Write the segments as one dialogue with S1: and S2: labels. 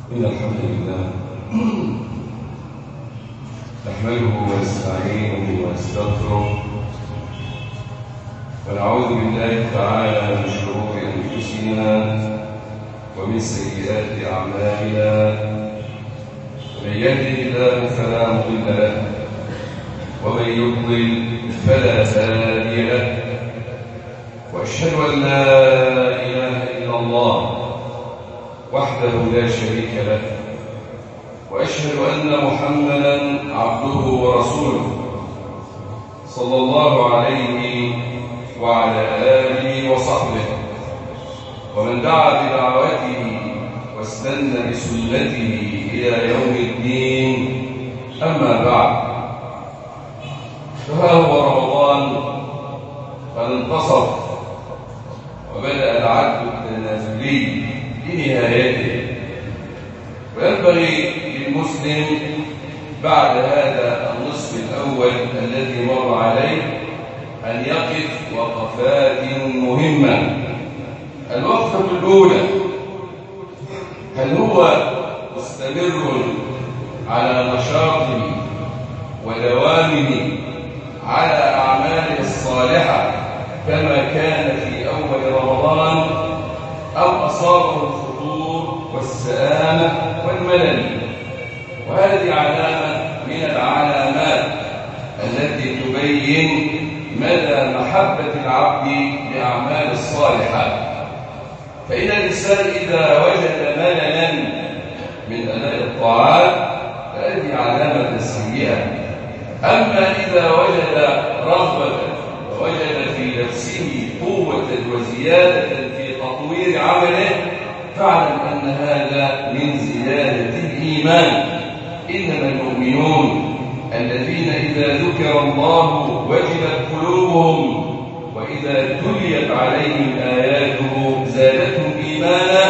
S1: إن الحمد لله نحمده ونستعينه ونستغفره ونعوذ بالله تعالى من شرور أنفسنا ومن سيئات أعمالنا. من يهده الله فلا مضل له ومن يضلل فلا هادي له، وأشهد أن لا إله إلا الله وحده لا شريك له، وأشهد أن محمدًا عبده ورسوله صلى الله عليه وعلى آله وصحبه ومن دعا بدعوته واستنى بسنته إلى يوم الدين. أما بعد، فها هو رمضان قد انتصف وبدأ العد التنازلي لنهايته، وينبغي للمسلم بعد هذا النصف الأول الذي مر عليه أن يقف وقفات مهمة. الوقفة الأولى: هل هو مستمر على نشاطه ودوامه على أعماله الصالحة كما كان في أول رمضان، أو أصابه الفتور والسآمة والملل؟ وهذه علامة من العلامات التي تبين مدى محبة العبد لأعمال الصالحات. فإن الإنسان إذا وجد مللا من أداء الطاعات فهذه علامة سيئة. أما إذا وجد رغبة ووجد في نفسه قوة وزيادة في تطوير عمله فاعلم أن هذا من زيادة الإيمان. إنما المؤمنون الذين إذا ذكر الله وجلت قلوبهم وإذا تليت عليهم آياته زادتهم إيمانا.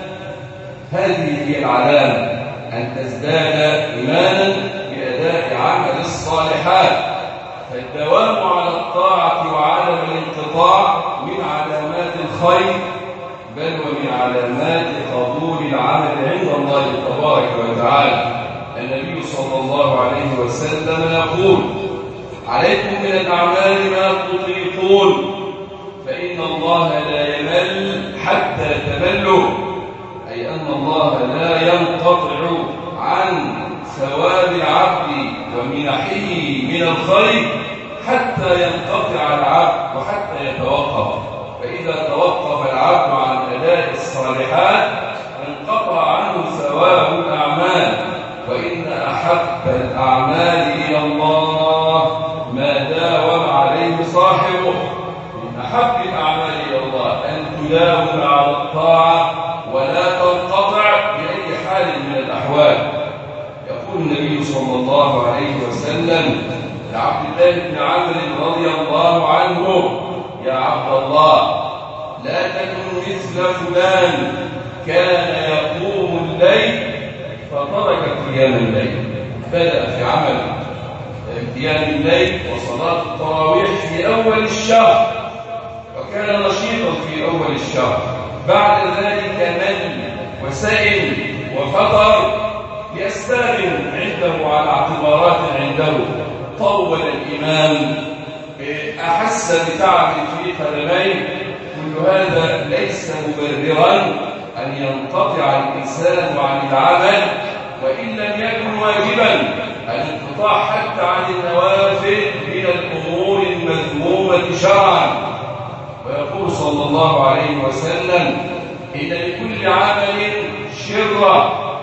S1: هذه هي العلامة، أن تزداد إيمانا بأداء عمل الصالحات. فالدوام على الطاعة وعدم الانقطاع من علامات الخير، بل ومن علامات قبول العمل عند الله تبارك وتعالى. النبي صلى الله عليه وسلم يقول: عليكم من الأعمال ما تطيقون، فإن الله لا يمل حتى تملوا، أي أن الله لا ينقطع عن ثواب العبد ومنحه من الخير حتى ينقطع العبد وحتى يتوقف. فإذا توقف العبد عن أداء الصالحات انقطع عنه ثواب الأعمال. وإن أحب الأعمال إلى الله ما داوم عليه صاحبه. من أحب الأعمال إلى الله أن تداوم على الطاعة ولا تنقطع بأي حال من الأحوال. يقول النبي صلى الله عليه وسلم لعبد الله بن عمرو رضي الله عنه: يا عبد الله، لا تكن مثل فلان كان يقوم الليل فترك قيام الليل. بدأ في عمل قيام الليل وصلاة التراويح في أول الشهر وكان نشيطا في أول الشهر، بعد ذلك مل وسئل وفطر لأسباب عنده على اعتبارات عنده. طول الإمام، أحس بتعب في قدميه. كل هذا ليس مبررا أن ينقطع الإنسان عن العمل، وإن لم يكن واجبا الانقطاع حتى عن النوافل من الأمور المذمومة شرعا. ويقول صلى الله عليه وسلم: إن لكل عمل شرة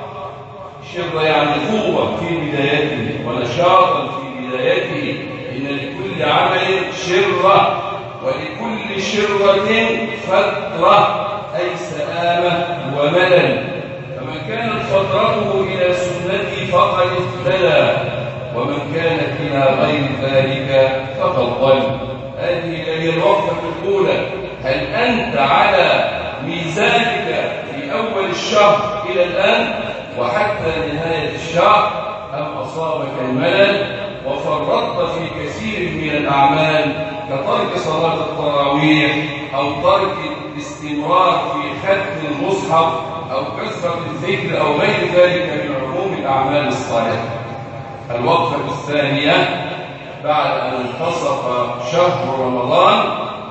S1: يعني قوة في بدايته ونشاطا في بدايته. إن لكل عمل شرة ولكل شرة فترة، أي سآمة وملل. فمن كانت فترته إلى سنتي فقد اهتدى، ومن كانت إلى غير ذلك فقد ضل. هذه هي الوقفة الأولى: هل أنت على ميزانك في أول الشهر إلى الآن وحتى نهاية الشهر، أم أصابك الملل وفرطت في كثير من الأعمال كترك صلاة التراويح أو ترك الاستمرار في ختم المصحف أو كثرة الذكر أو غير ذلك من عموم الأعمال الصالحة. الوقفة الثانية بعد أن انتصف شهر رمضان: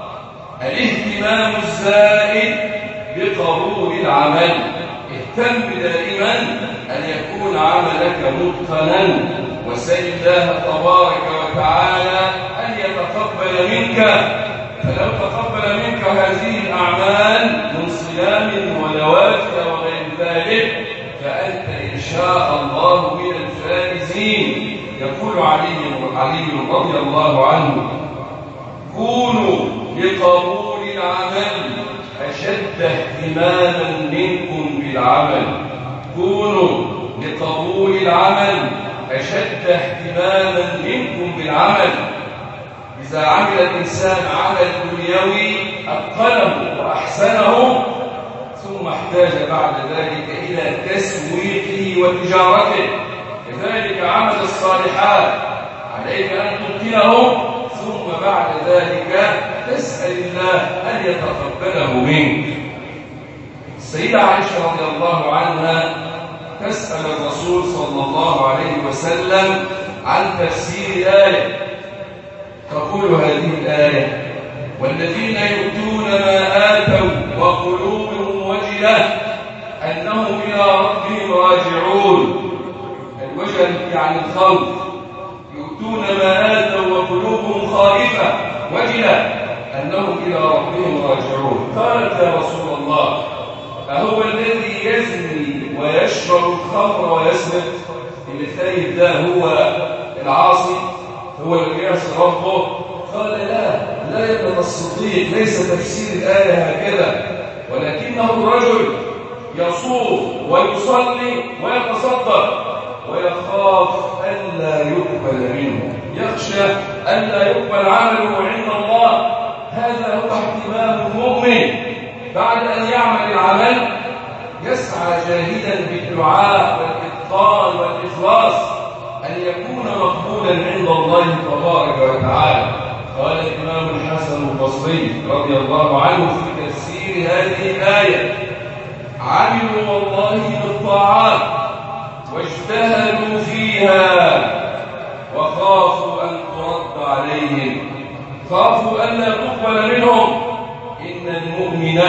S1: الاهتمام الزائد بقبول العمل. اهتم دائما أن يكون عملك متقنا، وسل الله تبارك وتعالى أن يتقبل منك. فلو تقبل منك هذه الأعمال من صيام ونوافل وغير ذلك فأنت إن شاء الله من الفائزين. يقول علي رضي الله عنه: كونوا لقبول العمل أشد اهتماما منكم بالعمل. كونوا لقبول العمل أشد اهتماما منكم بالعمل. إذا عمل الإنسان عمل دنيوي أتقنه وأحسنه، ثم احتاج بعد ذلك إلى تسويقه وتجارته. كذلك عمل الصالحات عليك أن تتقنه، ثم بعد ذلك تسأل الله أن يتقبله منك. السيدة عائشة رضي الله عنها تسأل الرسول صلى الله عليه وسلم عن تفسير آية، تقول هذه الآية: والذين يؤتون ما آتوا وقلوبهم وجلة أنهم إلى ربهم راجعون. الوجل يعني الخوف. يؤتون ما آتوا وقلوبهم خائفة وجلة أنهم إلى ربهم راجعون. قالت: يا رسول الله، أهو الذي يزني ويشرب الخمر ويسرق؟ اللي خايف ده هو العاصي، هو اللي يعصي ربه؟ قال: لا يا ابن الصديق، ليس تفسير الآية هكذا، ولكنه الرجل يصوم ويصلي ويتصدق ويخاف ألا يقبل منه، يخشى ألا يقبل عمله عند الله. هذا هو اهتمام المؤمن. بعد أن يعمل العمل يسعى جاهدا بالدعاء والإتقان والإخلاص أن يكون مقبولا عند الله تبارك وتعالى. قال الإمام الحسن البصري رضي الله عنه في تفسير هذه الآية: عملوا والله بالطاعات واجتهدوا فيها وخافوا أن ترد عليهم، خافوا أن لا تقبل منهم. إن المؤمن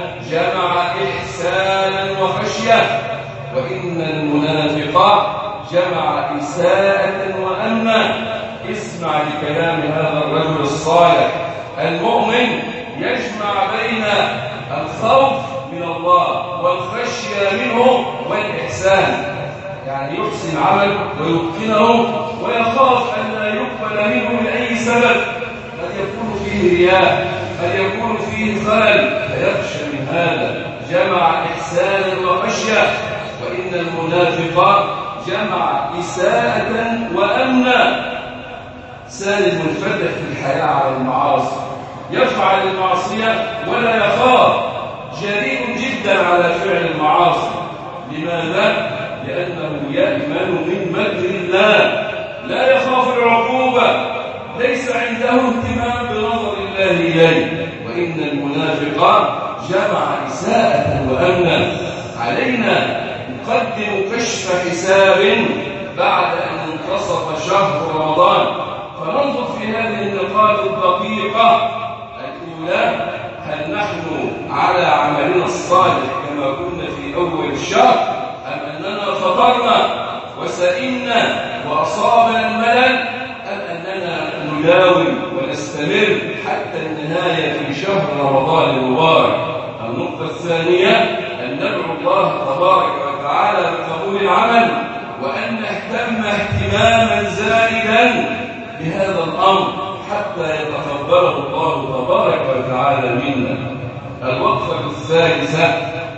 S1: جمع إحسانا وخشية، وإن المنافق جمع إساءة وأمنا. اسمع لكلام هذا الرجل الصالح. المؤمن يجمع بين الخوف من الله والخشية منه والإحسان، يعني يحسن عمل ويتقنه ويخاف أن لا يقبل منه لأي سبب، قد يكون فيه رياء، قد يكون فيه خلل، فيخشى من هذا. جمع إحسانا وخشية. وإن المنافق جمع إساءة وأمنا. إنسان منفتح في الحياة على المعاصي، يفعل المعصية ولا يخاف، جريء جدا على فعل المعاصي. لماذا؟ لأنه يأمن من مكر الله، لا يخاف العقوبة، ليس عنده اهتمام بنظر الله إليه. وإن المنافق جمع إساءة وأمنا. علينا نقدم كشف حساب بعد أن انتصف شهر رمضان، فننظر في هذه النقاط الدقيقة الأولى: هل نحن على عملنا الصالح كما كنا في أول الشهر، أم أننا فطرنا وسئمنا وأصابنا الملل، أم أننا نداوم ونستمر حتى النهاية في شهر رمضان المبارك؟ النقطة الثانية: أن ندعو الله تبارك وتعالى بقبول العمل، وأن نهتم اهتماما زائدا بهذا الأمر حتى يتقبله الله تبارك وتعالى منا. الوقفة الثالثة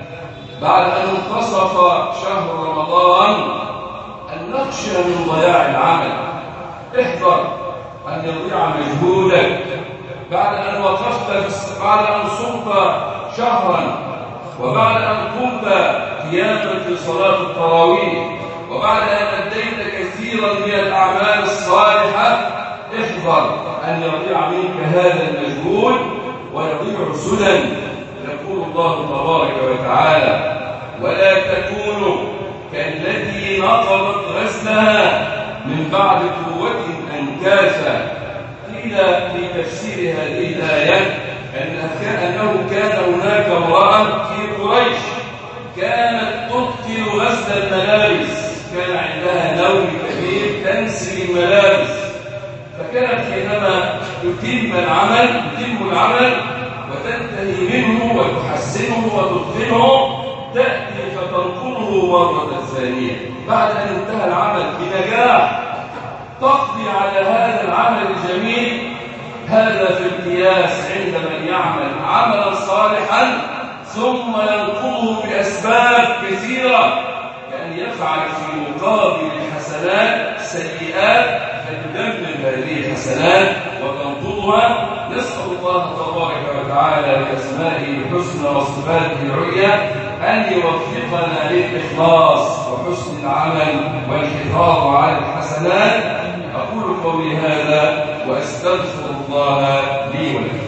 S1: بعد أن انتصف شهر رمضان: أن نخشى من ضياع العمل. احذر أن يضيع مجهودك بعد أن بعد أن صمت شهرا، وبعد أن قمت قياما في صلاة التراويح، وبعد أن أديت كثيرا من الأعمال الصالحة. احذر أن يضيع منك هذا المجهود ويضيع سدى. يقول الله تبارك وتعالى: ولا تكونوا كالتي نقضت غزلها من بعد قوة أنكاثا. قيل في تفسير هذه الآية أنه كان هناك امرأة في قريش كانت تبطل غسل الملابس، كان عندها نوم كبير تنسي الملابس، فكانت حينما تتم العمل وتنتهي منه وتحسنه وتتقنه تأتي فتنقله مرة ثانية بعد أن انتهى العمل بنجاح، تقضي على هذا العمل الجميل. هذا في القياس عند من يعمل عملا صالحا ثم ينقضه بأسباب كثيرة، كأن يفعل في مقابل الحسنات سيئات فتدمر هذه الحسنات وتنقضها. نسأل الله تبارك وتعالى بأسمائه الحسنى وصفاته العليا أن يوفقنا للإخلاص وحسن العمل والحفاظ على الحسنات. أقول قولي هذا وأستغفر الله لي ولكم.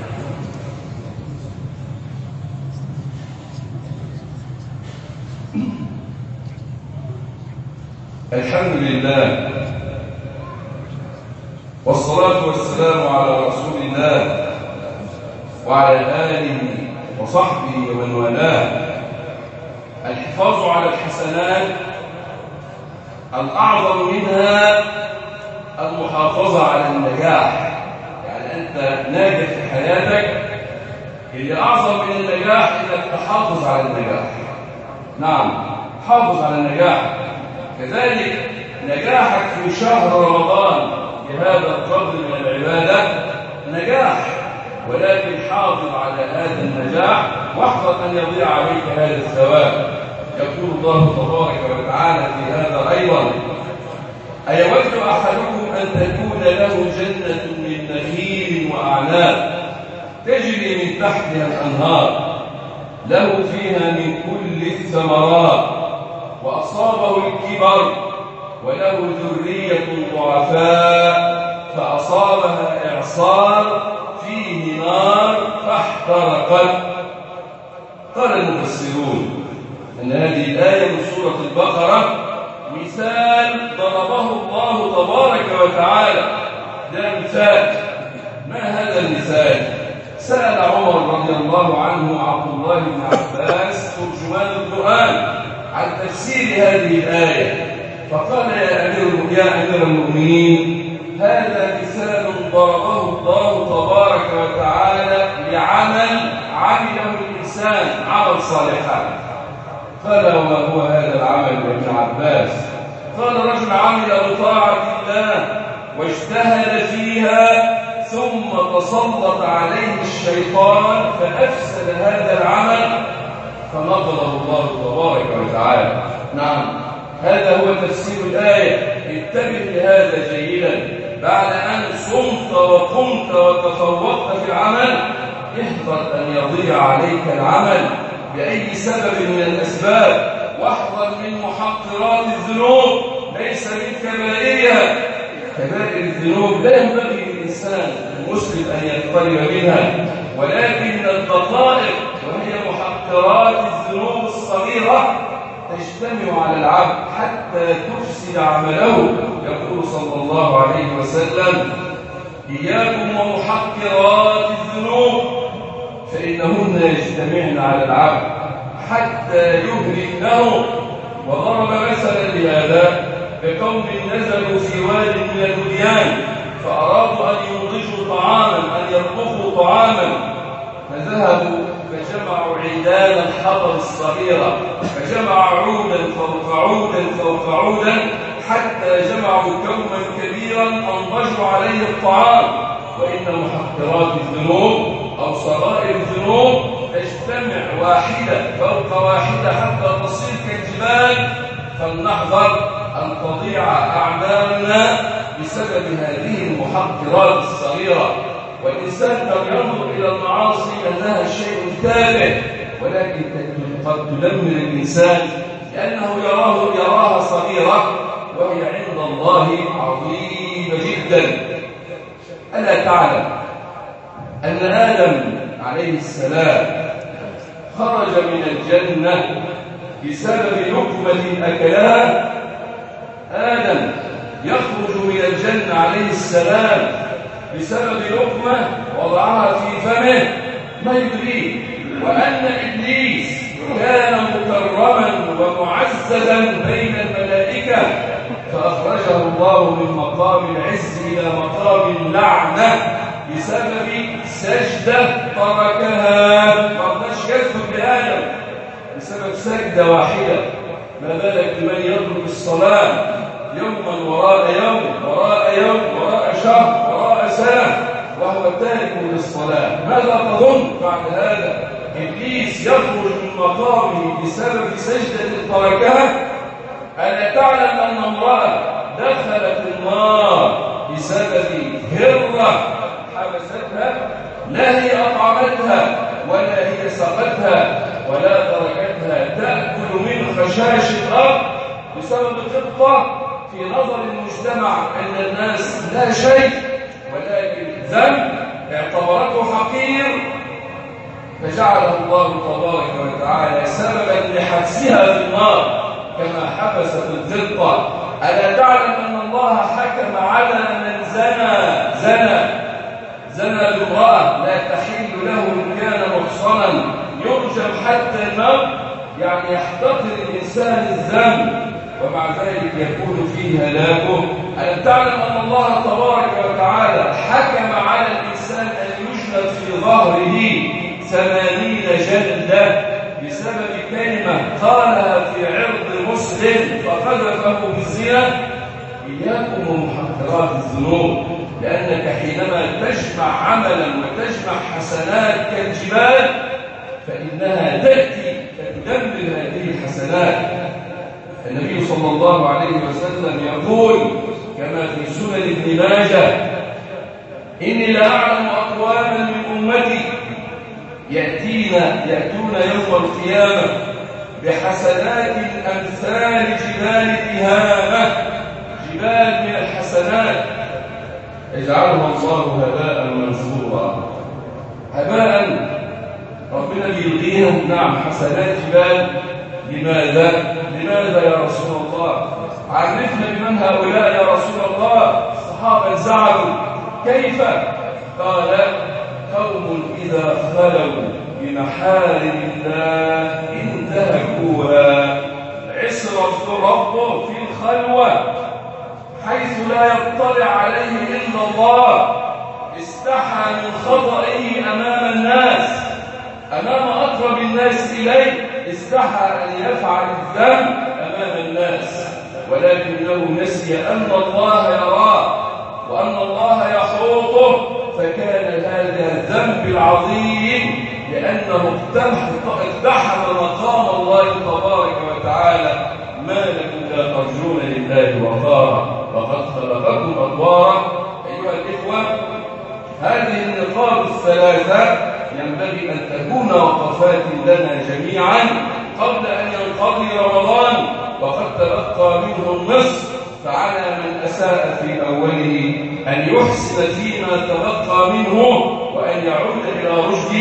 S1: الحمد لله والصلاة والسلام على رسول الله وعلى آله وصحبه ومن والاه. الحفاظ على الحسنات الأعظم منها المحافظة على النجاح، يعني أنت ناجح في حياتك، اللي أعظم من النجاح إنك تحافظ على النجاح. نعم، حافظ على النجاح. كذلك نجاحك في شهر رمضان بهذا القدر من العبادة نجاح، ولكن حافظ على هذا النجاح واحذر أن يضيع عليك هذا الثواب. يقول الله تبارك وتعالى في هذا أيضا: أيود أحدكم أن تكون له جنة من نخيل وأعناب تجري من تحتها الأنهار له فيها من كل الثمرات وأصابه الكبر وله ذرية ضعفاء فأصابها إعصار فيه نار فاحترقت. قال المفسرون أن هذه الآية من سورة البقرة مثال ضربه الله تبارك وتعالى. ده مثال. ما هذا المثال؟ سأل عمر رضي الله عنه عبد الله بن عباس ترجمان القرآن عن تفسير هذه الآية، فقال: يا أمير المؤمنين، هذا مثال ضربه الله تبارك وتعالى لعمل عمله الإنسان، عمل صالحا. قال: وما هو هذا العمل يا ابن عباس؟ قال: رجل عمل بطاعة الله واجتهد فيها ثم تسلط عليه الشيطان فأفسد هذا العمل فنقضه الله تبارك وتعالى. نعم، هذا هو تفسير الآية. انتبه لهذا جيدا. بعد أن صمت وقمت وتفوقت في العمل احذر أن يضيع عليك العمل بأي سبب من الأسباب، واحذر من محقرات الذنوب ليس من كبائرها. كبائر الذنوب لا ينبغي للإنسان المسلم أن يقترب منها، ولكن الدقائق وهي محقرات الذنوب الصغيرة تجتمع على العبد حتى تفسد عمله. يقول صلى الله عليه وسلم: إياكم ومحقرات الذنوب فإنهن يجتمعن على العبد حتى يهلكنه. وضرب مثلا لهذا بقوم نزلوا في واد من الوديان فأرادوا أن ينضجوا طعاما، أن يطبخوا طعاما، فذهبوا فجمعوا عيدان الحطب الصغيرة، فجمع عودا فوق عودا فوق عودا حتى جمعوا كوما كبيرا أنضجوا عليه الطعام. وإن محقرات الذنوب أو صغائر الذنوب تجتمع واحدة فوق واحدة حتى تصير كالجبال، فلنحذر أن تضيع أعمالنا بسبب هذه المحقرات الصغيرة. والإنسان قد ينظر إلى المعاصي أنها شيء تافه، ولكن قد تدمر الإنسان لأنه يراها صغيرة وهي عند الله عظيمة جدا. ألا تعلم أن آدم عليه السلام خرج من الجنة بسبب لقمة أكلها آدم يخرج من الجنة عليه السلام بسبب لقمة وضعها في فمه ما يدريه، وأن إبليس كان مكرما ومعززا بين الملائكة فأخرجه الله من مقام العز إلى مقام اللعنة بسبب سجدة تركها. ما رضاش يسجد لآدم بسبب سجدة واحدة، ما بالك بمن يترك الصلاة يوما وراء يوم وراء يوم وراء شهر وراء سنة وهو تارك للصلاة؟ ماذا تظن بعد هذا؟ إبليس يخرج من مقامه بسبب سجدة تركها. ألا تعلم أن امرأة دخلت النار بسبب هرة حبستها؟ لا هي أطعمتها ولا هي سقتها ولا تركتها تأكل من خشاش الأرض بسبب خطة في نظر المجتمع أن الناس لا شيء، ولكن ذنب اعتبرته حقير فجعله الله تبارك وتعالى سببا لحبسها في النار كما حبس في الخطة. ألا تعلم أن الله حكم على من زنى بامرأة لا تحل له إن كان محصنا يرجم حتى الموت؟ يعني يحتقر الإنسان الذنب ومع ذلك يكون فيه هلاكه. ألم تعلم أن الله تبارك وتعالى حكم على الإنسان أن يجلد في ظهره 80 جلدة بسبب كلمة قالها في عرض مسلم فقذفه بالزنا؟ إياكم ومحقرات الذنوب، لأنك حينما تجمع عملا وتجمع حسنات كالجبال فإنها تأتي فتدمر هذه الحسنات. النبي صلى الله عليه وسلم يقول كما في سنن ابن ماجه: إني لأعلم أقواما من أمتي يأتون يوم القيامة بحسنات أمثال جبال تهامة، جبال من الحسنات يجعلها الله هباء منثورا. هباء ربنا بيلغيها، نعم، حسنات جبال. لماذا يا رسول الله؟ عرفنا بمن هؤلاء يا رسول الله. الصحابة زعلوا. كيف؟ قال: قوم إذا خلوا بمحارم الله انتهكوها. عسر ربه في الخلوة حيث لا يطلع عليه إلا الله، استحى من خطئه أمام الناس، أمام أقرب الناس إليه، استحى أن يفعل الذنب أمام الناس، ولكنه نسي أن الله يراه وأن الله يحوطه، فكان هذا الذنب العظيم لأنه اقتحم مقام الله تبارك وتعالى. ما لكم لا ترجون لله وقارا وقد خلقكم أطوارا. أيها الإخوة، هذه النقاط الثلاثة ينبغي أن تكون وقفات لنا جميعا قبل أن ينقضي رمضان وقد تبقى منه النصف. فعلى من أساء في أوله أن يحسن فيما تبقى منه وأن يعود إلى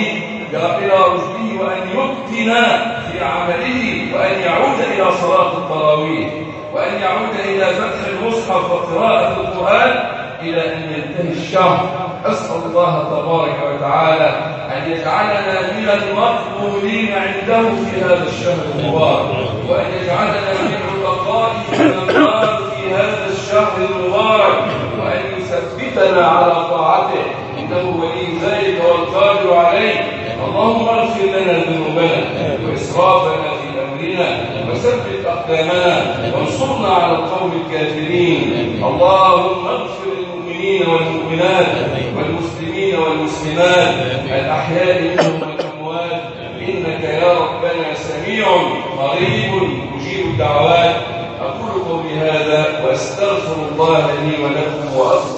S1: رشده وأن يتقن في عمله وأن يعود إلى صلاة التراويح وأن يعود إلى فتح المصحف وقراءة القرآن إلى أن ينتهي الشهر. أسأل الله تبارك وتعالى أن يجعلنا من المقبولين عنده في هذا الشهر المبارك، وأن يجعلنا من عتقائه من النار في هذا الشهر المبارك، وأن يثبتنا على طاعته إنه ولي ذلك والقادر عليه. اللهم اغفر لنا ذنوبنا وإسرافنا في أمرنا وثبت أقدامنا وانصرنا على القوم الكافرين. اللهم اغفر للمؤمنين والمؤمنات والمسلمين والمسلمات الأحياء منهم والأموات، إنك يا ربنا سميع قريب مجيب الدعوات. أقول قولي هذا وأستغفر الله لي ولكم وأستغفر